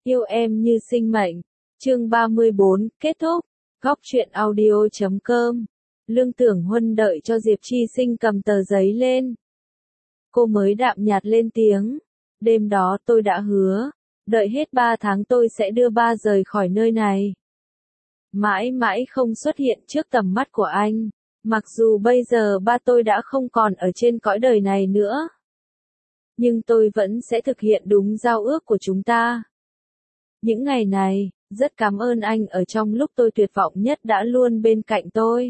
Yêu em như sinh mệnh. Chương 34, kết thúc. Góc truyện audio.com. Lương Tưởng Huân đợi cho Diệp Chi Sinh cầm tờ giấy lên. Cô mới đạm nhạt lên tiếng. Đêm đó tôi đã hứa, đợi hết 3 tháng tôi sẽ đưa ba rời khỏi nơi này. Mãi mãi không xuất hiện trước tầm mắt của anh. Mặc dù bây giờ ba tôi đã không còn ở trên cõi đời này nữa. Nhưng tôi vẫn sẽ thực hiện đúng giao ước của chúng ta. Những ngày này, rất cảm ơn anh ở trong lúc tôi tuyệt vọng nhất đã luôn bên cạnh tôi.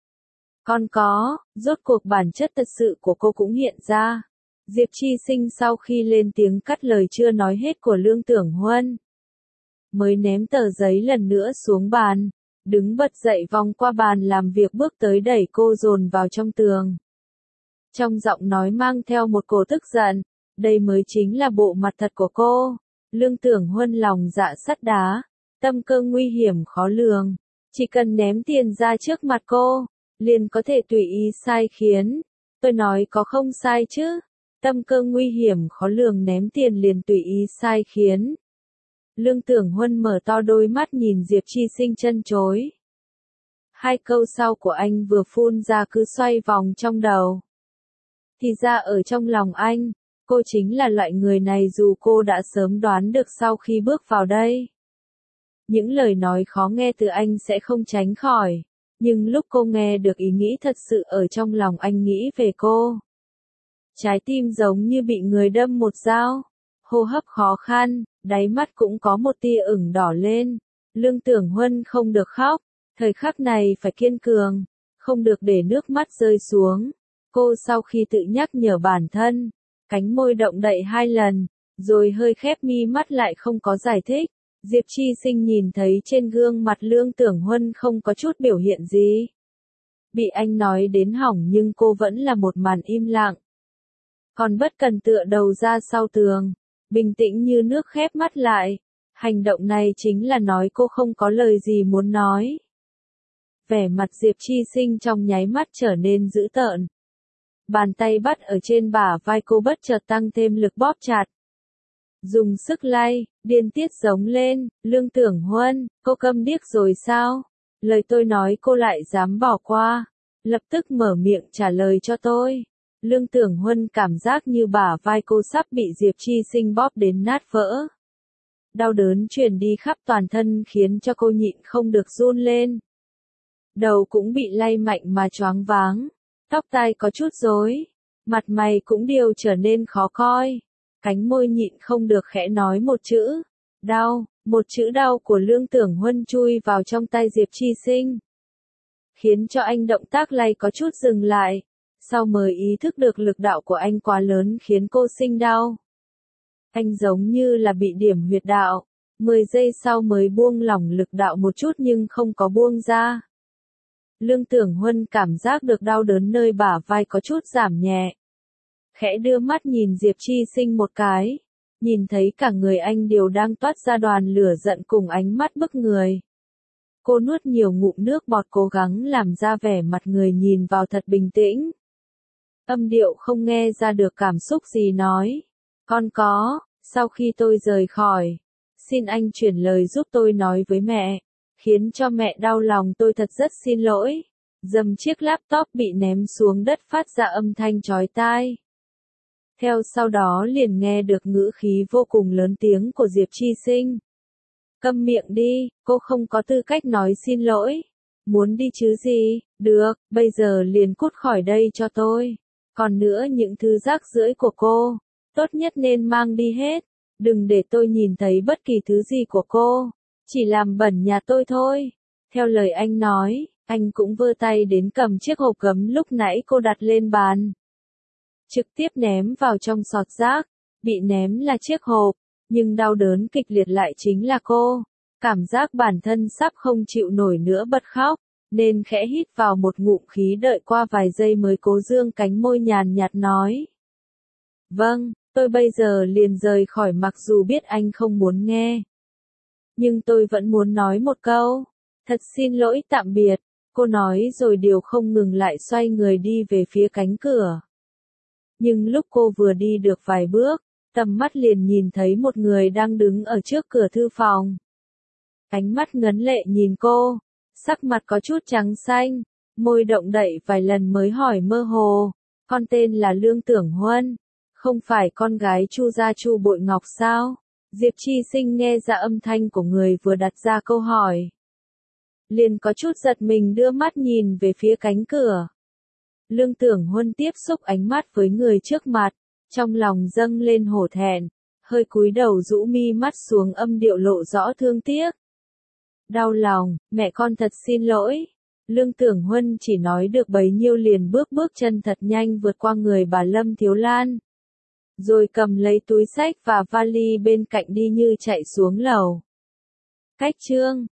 Còn có, rốt cuộc bản chất thật sự của cô cũng hiện ra. Diệp Chi Sinh sau khi lên tiếng cắt lời chưa nói hết của Lương Tưởng Huân. Mới ném tờ giấy lần nữa xuống bàn, đứng bật dậy vòng qua bàn làm việc bước tới đẩy cô dồn vào trong tường. Trong giọng nói mang theo một cổ tức giận, đây mới chính là bộ mặt thật của cô. Lương Tưởng Huân lòng dạ sắt đá, tâm cơ nguy hiểm khó lường. Chỉ cần ném tiền ra trước mặt cô, liền có thể tùy ý sai khiến. Tôi nói có không sai chứ? Tâm cơ nguy hiểm khó lường ném tiền liền tùy ý sai khiến. Lương Tưởng Huân mở to đôi mắt nhìn Diệp Chi Sinh chân chối. Hai câu sau của anh vừa phun ra cứ xoay vòng trong đầu. Thì ra ở trong lòng anh, cô chính là loại người này dù cô đã sớm đoán được sau khi bước vào đây. Những lời nói khó nghe từ anh sẽ không tránh khỏi, nhưng lúc cô nghe được ý nghĩ thật sự ở trong lòng anh nghĩ về cô. Trái tim giống như bị người đâm một dao, hô hấp khó khăn, đáy mắt cũng có một tia ửng đỏ lên. Lương Tưởng Huân không được khóc, thời khắc này phải kiên cường, không được để nước mắt rơi xuống. Cô sau khi tự nhắc nhở bản thân, cánh môi động đậy 2 lần, rồi hơi khép mi mắt lại không có giải thích. Diệp Chi Sinh nhìn thấy trên gương mặt Lương Tưởng Huân không có chút biểu hiện gì. Bị anh nói đến hỏng nhưng cô vẫn là một màn im lặng. Còn bất cần tựa đầu ra sau tường, bình tĩnh như nước khép mắt lại. Hành động này chính là nói cô không có lời gì muốn nói. Vẻ mặt Diệp Chi Sinh trong nháy mắt trở nên dữ tợn. Bàn tay bắt ở trên bả vai cô bất chợt tăng thêm lực bóp chặt. Dùng sức lay, điên tiết giống lên. Lương Tưởng Huân, cô câm điếc rồi sao? Lời tôi nói cô lại dám bỏ qua. Lập tức mở miệng trả lời cho tôi. Lương Tưởng Huân cảm giác như bả vai cô sắp bị Diệp Chi Sinh bóp đến nát vỡ. Đau đớn truyền đi khắp toàn thân khiến cho cô nhịn không được run lên. Đầu cũng bị lay mạnh mà choáng váng. Tóc tai có chút rối. Mặt mày cũng đều trở nên khó coi. Cánh môi nhịn không được khẽ nói một chữ. Đau, một chữ đau của Lương Tưởng Huân chui vào trong tay Diệp Chi Sinh. Khiến cho anh động tác lay có chút dừng lại. Sau mới ý thức được lực đạo của anh quá lớn khiến cô sinh đau. Anh giống như là bị điểm huyệt đạo. 10 giây sau mới buông lỏng lực đạo một chút nhưng không có buông ra. Lương Tưởng Huân cảm giác được đau đớn nơi bả vai có chút giảm nhẹ. Khẽ đưa mắt nhìn Diệp Chi Sinh một cái. Nhìn thấy cả người anh đều đang toát ra đoàn lửa giận cùng ánh mắt bức người. Cô nuốt nhiều ngụm nước bọt cố gắng làm ra vẻ mặt người nhìn vào thật bình tĩnh. Âm điệu không nghe ra được cảm xúc gì nói. Con có, sau khi tôi rời khỏi, xin anh chuyển lời giúp tôi nói với mẹ. Khiến cho mẹ đau lòng tôi thật rất xin lỗi. Dầm chiếc laptop bị ném xuống đất phát ra âm thanh chói tai. Theo sau đó liền nghe được ngữ khí vô cùng lớn tiếng của Diệp Chi Sinh. Câm miệng đi, cô không có tư cách nói xin lỗi. Muốn đi chứ gì, được, bây giờ liền cút khỏi đây cho tôi. Còn nữa những thứ rác rưởi của cô, tốt nhất nên mang đi hết. Đừng để tôi nhìn thấy bất kỳ thứ gì của cô. Chỉ làm bẩn nhà tôi thôi. Theo lời anh nói, anh cũng vơ tay đến cầm chiếc hộp gấm lúc nãy cô đặt lên bàn. Trực tiếp ném vào trong sọt rác. Bị ném là chiếc hộp, nhưng đau đớn kịch liệt lại chính là cô. Cảm giác bản thân sắp không chịu nổi nữa bật khóc, nên khẽ hít vào một ngụm khí đợi qua vài giây mới cố dương cánh môi nhàn nhạt nói. Vâng, tôi bây giờ liền rời khỏi mặc dù biết anh không muốn nghe. Nhưng tôi vẫn muốn nói một câu. Thật xin lỗi tạm biệt. Cô nói rồi điều không ngừng lại xoay người đi về phía cánh cửa. Nhưng lúc cô vừa đi được vài bước, tầm mắt liền nhìn thấy một người đang đứng ở trước cửa thư phòng. Ánh mắt ngấn lệ nhìn cô, sắc mặt có chút trắng xanh, môi động đậy vài lần mới hỏi mơ hồ, con tên là Lương Tưởng Huân, không phải con gái Chu gia Chu Bội Ngọc sao? Diệp Chi Sinh nghe ra âm thanh của người vừa đặt ra câu hỏi. Liền có chút giật mình đưa mắt nhìn về phía cánh cửa. Lương Tưởng Huân tiếp xúc ánh mắt với người trước mặt, trong lòng dâng lên hổ thẹn, hơi cúi đầu rũ mi mắt xuống âm điệu lộ rõ thương tiếc. Đau lòng, mẹ con thật xin lỗi. Lương Tưởng Huân chỉ nói được bấy nhiêu liền bước chân thật nhanh vượt qua người bà Lâm Thiếu Lan. Rồi cầm lấy túi xách và vali bên cạnh đi như chạy xuống lầu. Cách chương